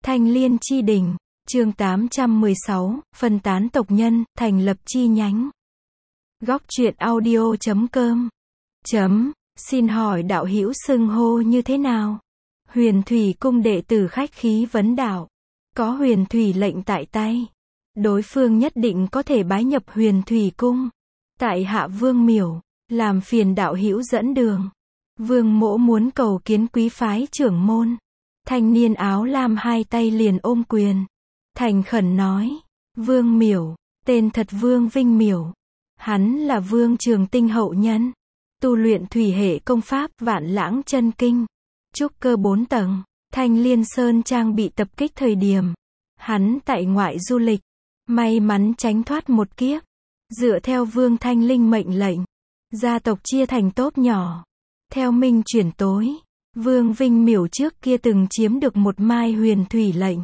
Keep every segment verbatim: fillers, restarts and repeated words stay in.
Thanh Liên chi đỉnh, chương tám trăm mười sáu, phân tán tộc nhân, thành lập chi nhánh. Góc truyện audio chấm com. Chấm, xin hỏi đạo hữu xưng hô như thế nào? Huyền Thủy cung đệ tử khách khí vấn đạo. Có Huyền Thủy lệnh tại tay, đối phương nhất định có thể bái nhập Huyền Thủy cung. Tại hạ Vương Miểu, làm phiền đạo hữu dẫn đường. Vương Mỗ muốn cầu kiến quý phái trưởng môn. Thanh niên áo lam hai tay liền ôm quyền, thành khẩn nói. Vương Miểu, tên thật Vương Vinh Miểu. Hắn là Vương Trường Tinh hậu nhân, tu luyện thủy hệ công pháp Vạn Lãng Chân Kinh, trúc cơ bốn tầng. Thanh Liên Sơn Trang bị tập kích thời điểm, hắn tại ngoại du lịch, may mắn tránh thoát một kiếp. Dựa theo Vương Thanh Linh mệnh lệnh, gia tộc chia thành tốp nhỏ. Theo minh chuyển tối, Vương Vinh Miểu trước kia từng chiếm được một mai Huyền Thủy lệnh.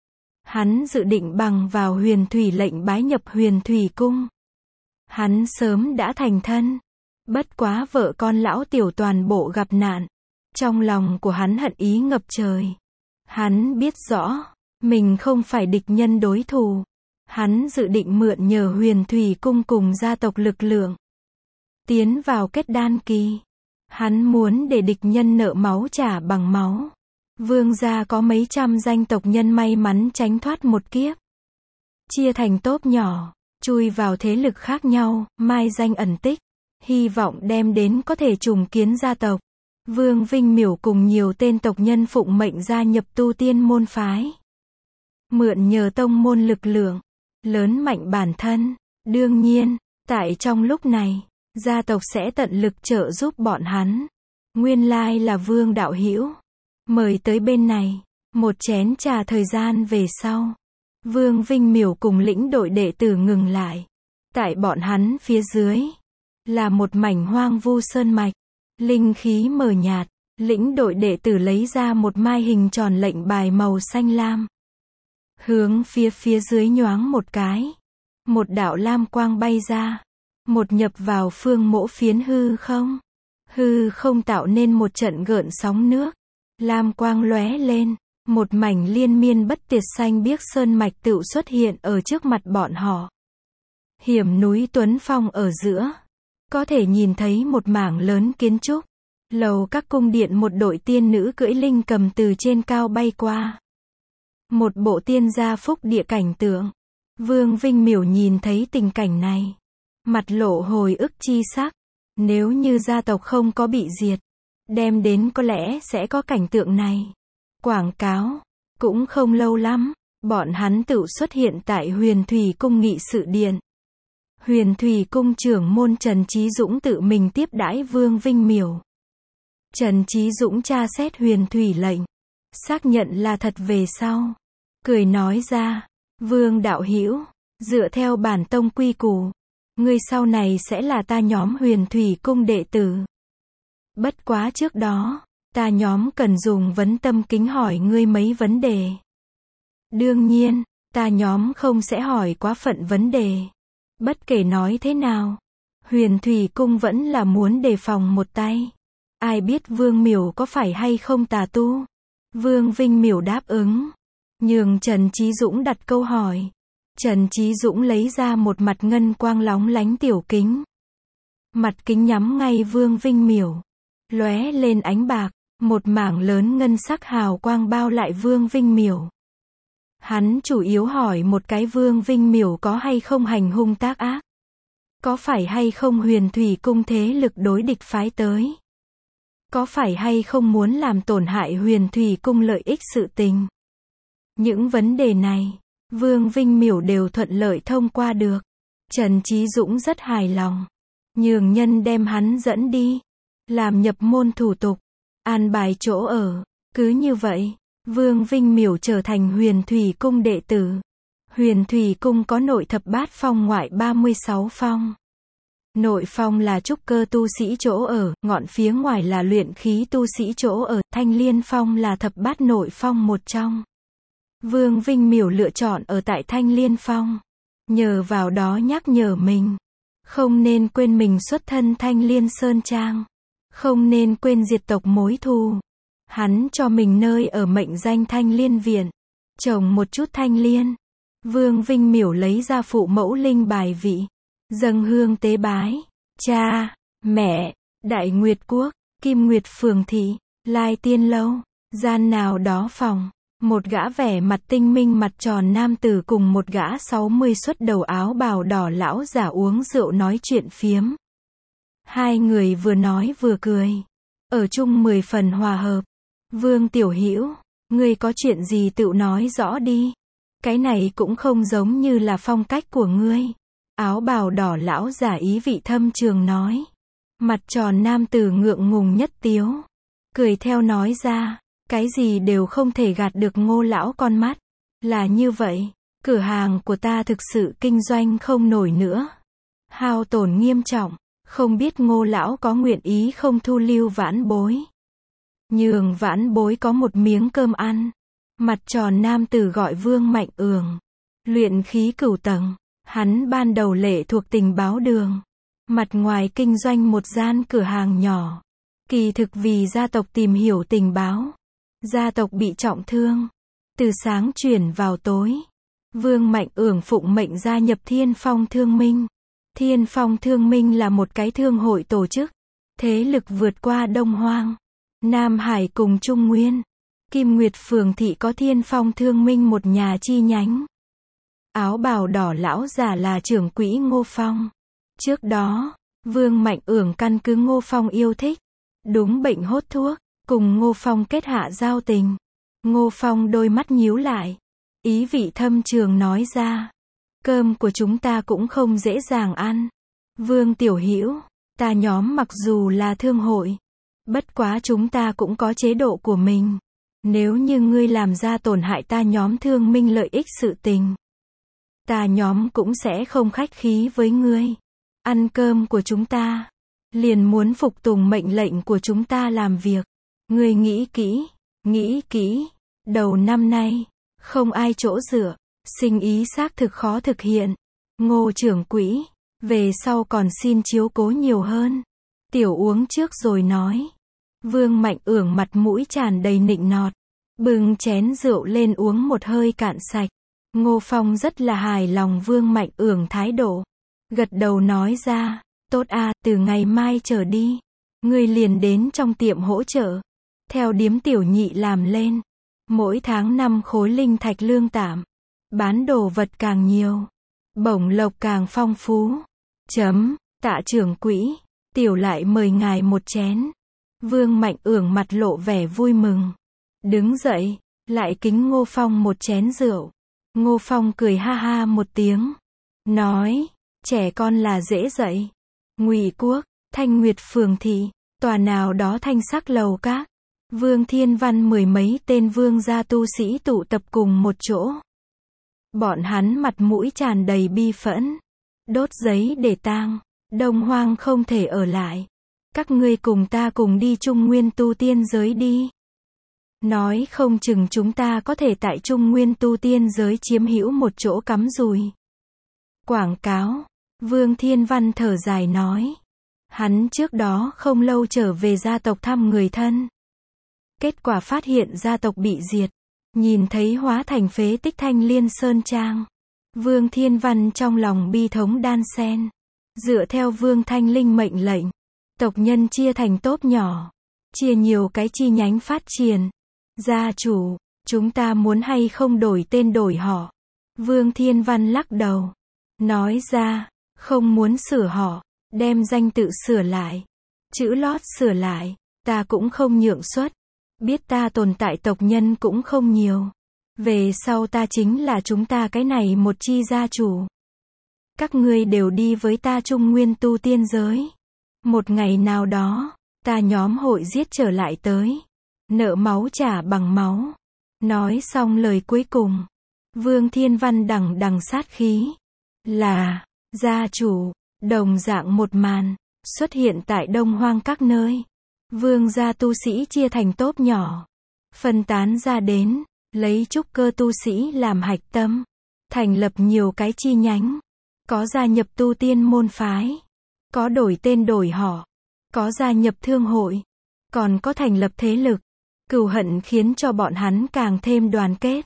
Hắn dự định bằng vào Huyền Thủy lệnh bái nhập Huyền Thủy cung. Hắn sớm đã thành thân, bất quá vợ con lão tiểu toàn bộ gặp nạn. Trong lòng của hắn hận ý ngập trời. Hắn biết rõ, mình không phải địch nhân đối thủ. Hắn dự định mượn nhờ Huyền Thủy cung cùng gia tộc lực lượng, tiến vào kết đan kỳ. Hắn muốn để địch nhân nợ máu trả bằng máu. Vương gia có mấy trăm danh tộc nhân may mắn tránh thoát một kiếp, chia thành tốp nhỏ, chui vào thế lực khác nhau, mai danh ẩn tích, hy vọng đem đến có thể trùng kiến gia tộc. Vương Vinh Miểu cùng nhiều tên tộc nhân phụng mệnh gia nhập tu tiên môn phái, mượn nhờ tông môn lực lượng, lớn mạnh bản thân. Đương nhiên, tại trong lúc này, gia tộc sẽ tận lực trợ giúp bọn hắn. Nguyên lai là Vương đạo hữu, mời tới bên này. Một chén trà thời gian về sau, Vương Vinh Miểu cùng lĩnh đội đệ tử ngừng lại. Tại bọn hắn phía dưới, là một mảnh hoang vu sơn mạch, linh khí mờ nhạt. Lĩnh đội đệ tử lấy ra một mai hình tròn lệnh bài màu xanh lam, hướng phía phía dưới nhoáng một cái, một đạo lam quang bay ra, một nhập vào phương mỗ phiến hư không. Hư không tạo nên một trận gợn sóng nước, lam quang lóe lên, một mảnh liên miên bất tuyệt xanh biếc sơn mạch tựu xuất hiện ở trước mặt bọn họ. Hiểm núi Tuấn Phong ở giữa, có thể nhìn thấy một mảng lớn kiến trúc, lầu các cung điện. Một đội tiên nữ cưỡi linh cầm từ trên cao bay qua, một bộ tiên gia phúc địa cảnh tượng. Vương Vinh Miểu nhìn thấy tình cảnh này, mặt lộ hồi ức chi sắc. Nếu như gia tộc không có bị diệt, đem đến có lẽ sẽ có cảnh tượng này. Quảng cáo, cũng không lâu lắm, bọn hắn tự xuất hiện tại Huyền Thủy cung nghị sự điện. Huyền Thủy cung trưởng môn Trần Chí Dũng tự mình tiếp đãi Vương Vinh Miểu. Trần Chí Dũng tra xét Huyền Thủy lệnh, xác nhận là thật về sau, cười nói ra. Vương đạo hữu, dựa theo bản tông quy củ, ngươi sau này sẽ là ta nhóm Huyền Thủy cung đệ tử. Bất quá trước đó, ta nhóm cần dùng vấn tâm kính hỏi ngươi mấy vấn đề. Đương nhiên, ta nhóm không sẽ hỏi quá phận vấn đề. Bất kể nói thế nào, Huyền Thủy cung vẫn là muốn đề phòng một tay. Ai biết Vương Miểu có phải hay không tà tu? Vương Vinh Miểu đáp ứng, nhường Trần Chí Dũng đặt câu hỏi. Trần Chí Dũng lấy ra một mặt ngân quang lóng lánh tiểu kính. Mặt kính nhắm ngay Vương Vinh Miểu, lóe lên ánh bạc, một mảng lớn ngân sắc hào quang bao lại Vương Vinh Miểu. Hắn chủ yếu hỏi một cái Vương Vinh Miểu có hay không hành hung tác ác, có phải hay không Huyền Thủy cung thế lực đối địch phái tới, có phải hay không muốn làm tổn hại Huyền Thủy cung lợi ích sự tình. Những vấn đề này, Vương Vinh Miểu đều thuận lợi thông qua được. Trần Chí Dũng rất hài lòng, nhường nhân đem hắn dẫn đi, làm nhập môn thủ tục, an bài chỗ ở. Cứ như vậy, Vương Vinh Miểu trở thành Huyền Thủy cung đệ tử. Huyền Thủy cung có nội thập bát phong ngoại ba mươi sáu phong. Nội phong là trúc cơ tu sĩ chỗ ở, ngọn phía ngoài là luyện khí tu sĩ chỗ ở. Thanh Liên phong là thập bát nội phong một trong. Vương Vinh Miểu lựa chọn ở tại Thanh Liên phong, nhờ vào đó nhắc nhở mình, không nên quên mình xuất thân Thanh Liên Sơn Trang, không nên quên diệt tộc mối thù. Hắn cho mình nơi ở mệnh danh Thanh Liên viện. trồng một chút thanh liên. Vương Vinh Miểu lấy ra phụ mẫu linh bài vị, dâng hương tế bái. Cha, mẹ, Đại Nguyệt Quốc, Kim Nguyệt Phường Thị, Lai Tiên Lâu, gian nào đó phòng. Một gã vẻ mặt tinh minh mặt tròn nam tử cùng một gã sáu mươi xuất đầu áo bào đỏ lão giả uống rượu nói chuyện phiếm. Hai người vừa nói vừa cười, ở chung mười phần hòa hợp. Vương Tiểu Hữu, ngươi có chuyện gì tự nói rõ đi. Cái này cũng không giống như là phong cách của ngươi. Áo bào đỏ lão giả ý vị thâm trường nói. Mặt tròn nam tử ngượng ngùng nhất tiếu, cười theo nói ra, cái gì đều không thể gạt được Ngô lão con mắt. Là như vậy, cửa hàng của ta thực sự kinh doanh không nổi nữa. Hao tổn nghiêm trọng, không biết Ngô lão có nguyện ý không thu lưu vãn bối. Nhường vãn bối có một miếng cơm ăn. Mặt tròn nam tử gọi Vương Mạnh Ưởng. Luyện khí cửu tầng, hắn ban đầu lệ thuộc tình báo đường. Mặt ngoài kinh doanh một gian cửa hàng nhỏ. Kỳ thực vì gia tộc tìm hiểu tình báo. Gia tộc bị trọng thương. Từ sáng chuyển vào tối. Vương Mạnh Ưởng phụng mệnh gia nhập Thiên Phong Thương Minh. Thiên Phong Thương Minh là một cái thương hội tổ chức. Thế lực vượt qua Đông Hoang, Nam Hải cùng Trung Nguyên. Kim Nguyệt Phường Thị có Thiên Phong Thương Minh một nhà chi nhánh. Áo bào đỏ lão giả là trưởng quỹ Ngô Phong. Trước đó, Vương Mạnh Ưởng căn cứ Ngô Phong yêu thích, đúng bệnh hốt thuốc, cùng Ngô Phong kết hạ giao tình. Ngô Phong đôi mắt nhíu lại, ý vị thâm trường nói ra, cơm của chúng ta cũng không dễ dàng ăn. Vương Tiểu Hữu, ta nhóm mặc dù là thương hội, bất quá chúng ta cũng có chế độ của mình. Nếu như ngươi làm ra tổn hại ta nhóm Thương Minh lợi ích sự tình, ta nhóm cũng sẽ không khách khí với ngươi. Ăn cơm của chúng ta, liền muốn phục tùng mệnh lệnh của chúng ta làm việc. Ngươi nghĩ kỹ, nghĩ kỹ, đầu năm nay, không ai chỗ dựa, sinh ý xác thực khó thực hiện. Ngô trưởng quỹ, về sau còn xin chiếu cố nhiều hơn. Tiểu uống trước rồi nói. Vương Mạnh Ưởng mặt mũi tràn đầy nịnh nọt, bưng chén rượu lên uống một hơi cạn sạch. Ngô Phong rất là hài lòng Vương Mạnh Ưởng thái độ, gật đầu nói ra, tốt a, từ ngày mai trở đi, ngươi liền đến trong tiệm hỗ trợ, theo điếm tiểu nhị làm lên, mỗi tháng năm khối linh thạch lương tạm, bán đồ vật càng nhiều, bổng lộc càng phong phú. Chấm, tạ trưởng quỹ, tiểu lại mời ngài một chén. Vương Mạnh Ưởng mặt lộ vẻ vui mừng, đứng dậy, lại kính Ngô Phong một chén rượu. Ngô Phong cười ha ha một tiếng, nói, trẻ con là dễ dạy. Ngụy Quốc, Thanh Nguyệt Phường Thị, tòa nào đó thanh sắc lầu các. Vương Thiên Văn mười mấy tên vương gia tu sĩ tụ tập cùng một chỗ. Bọn hắn mặt mũi tràn đầy bi phẫn, đốt giấy để tang, Đông Hoang không thể ở lại. Các ngươi cùng ta cùng đi Trung Nguyên tu tiên giới đi. Nói không chừng chúng ta có thể tại Trung Nguyên tu tiên giới chiếm hữu một chỗ cắm rùi. Quảng cáo, Vương Thiên Văn thở dài nói. Hắn trước đó không lâu trở về gia tộc thăm người thân. Kết quả phát hiện gia tộc bị diệt. Nhìn thấy hóa thành phế tích Thanh Liên Sơn Trang. Vương Thiên Văn trong lòng bi thống đan xen. Dựa theo Vương Thanh Linh mệnh lệnh, tộc nhân chia thành tốp nhỏ, chia nhiều cái chi nhánh phát triển. Gia chủ, chúng ta muốn hay không đổi tên đổi họ? Vương Thiên Văn lắc đầu, nói ra, không muốn sửa họ, đem danh tự sửa lại, chữ lót sửa lại, ta cũng không nhượng xuất. Biết ta tồn tại tộc nhân cũng không nhiều. Về sau ta chính là chúng ta cái này một chi gia chủ. Các ngươi đều đi với ta Trung Nguyên tu tiên giới. Một ngày nào đó, ta nhóm hội giết trở lại tới. Nợ máu trả bằng máu. Nói xong lời cuối cùng, Vương Thiên Văn đằng đằng sát khí. Là, gia chủ, đồng dạng một màn, xuất hiện tại Đông Hoang các nơi. Vương gia tu sĩ chia thành tốp nhỏ, phân tán ra đến, lấy trúc cơ tu sĩ làm hạch tâm, thành lập nhiều cái chi nhánh. Có gia nhập tu tiên môn phái, có đổi tên đổi họ, có gia nhập thương hội, còn có thành lập thế lực. Cừu hận khiến cho bọn hắn càng thêm đoàn kết.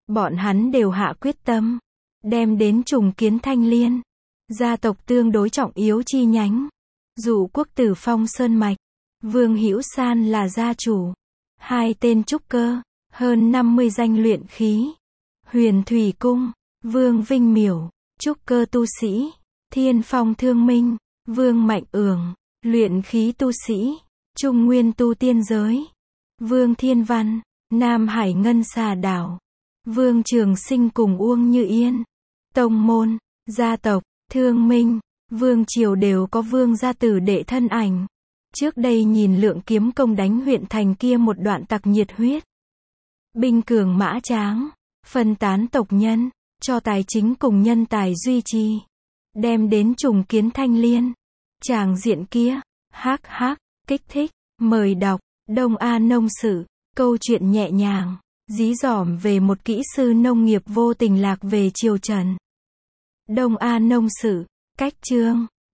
Bọn hắn đều hạ quyết tâm, đem đến trùng kiến Thanh Liên. Gia tộc tương đối trọng yếu chi nhánh. Dụ quốc tử Phong Sơn Mạch. Vương Hữu San là gia chủ. Hai tên trúc cơ, hơn năm mươi danh luyện khí. Huyền Thủy Cung, Vương Vinh Miểu, trúc cơ tu sĩ. Thiên Phong Thương Minh, Vương Mạnh Ưởng, luyện khí tu sĩ. Trung Nguyên tu tiên giới. Vương Thiên Văn, Nam Hải Ngân Xà Đảo. Vương Trường Sinh cùng Uông Như Yên. Tông môn, gia tộc, Thương Minh, Vương Triều đều có vương gia tử đệ thân ảnh. Trước đây nhìn Lượng Kiếm Công đánh huyện thành kia một đoạn tặc nhiệt huyết. Binh cường mã tráng, phân tán tộc nhân, cho tài chính cùng nhân tài duy trì. Đem đến trùng kiến Thanh Liên. Tràng diện kia, hắc hắc, kích thích, mời đọc, Đông A Nông Sự, câu chuyện nhẹ nhàng, dí dỏm về một kỹ sư nông nghiệp vô tình lạc về triều Trần. Đông A Nông Sự, cách chương.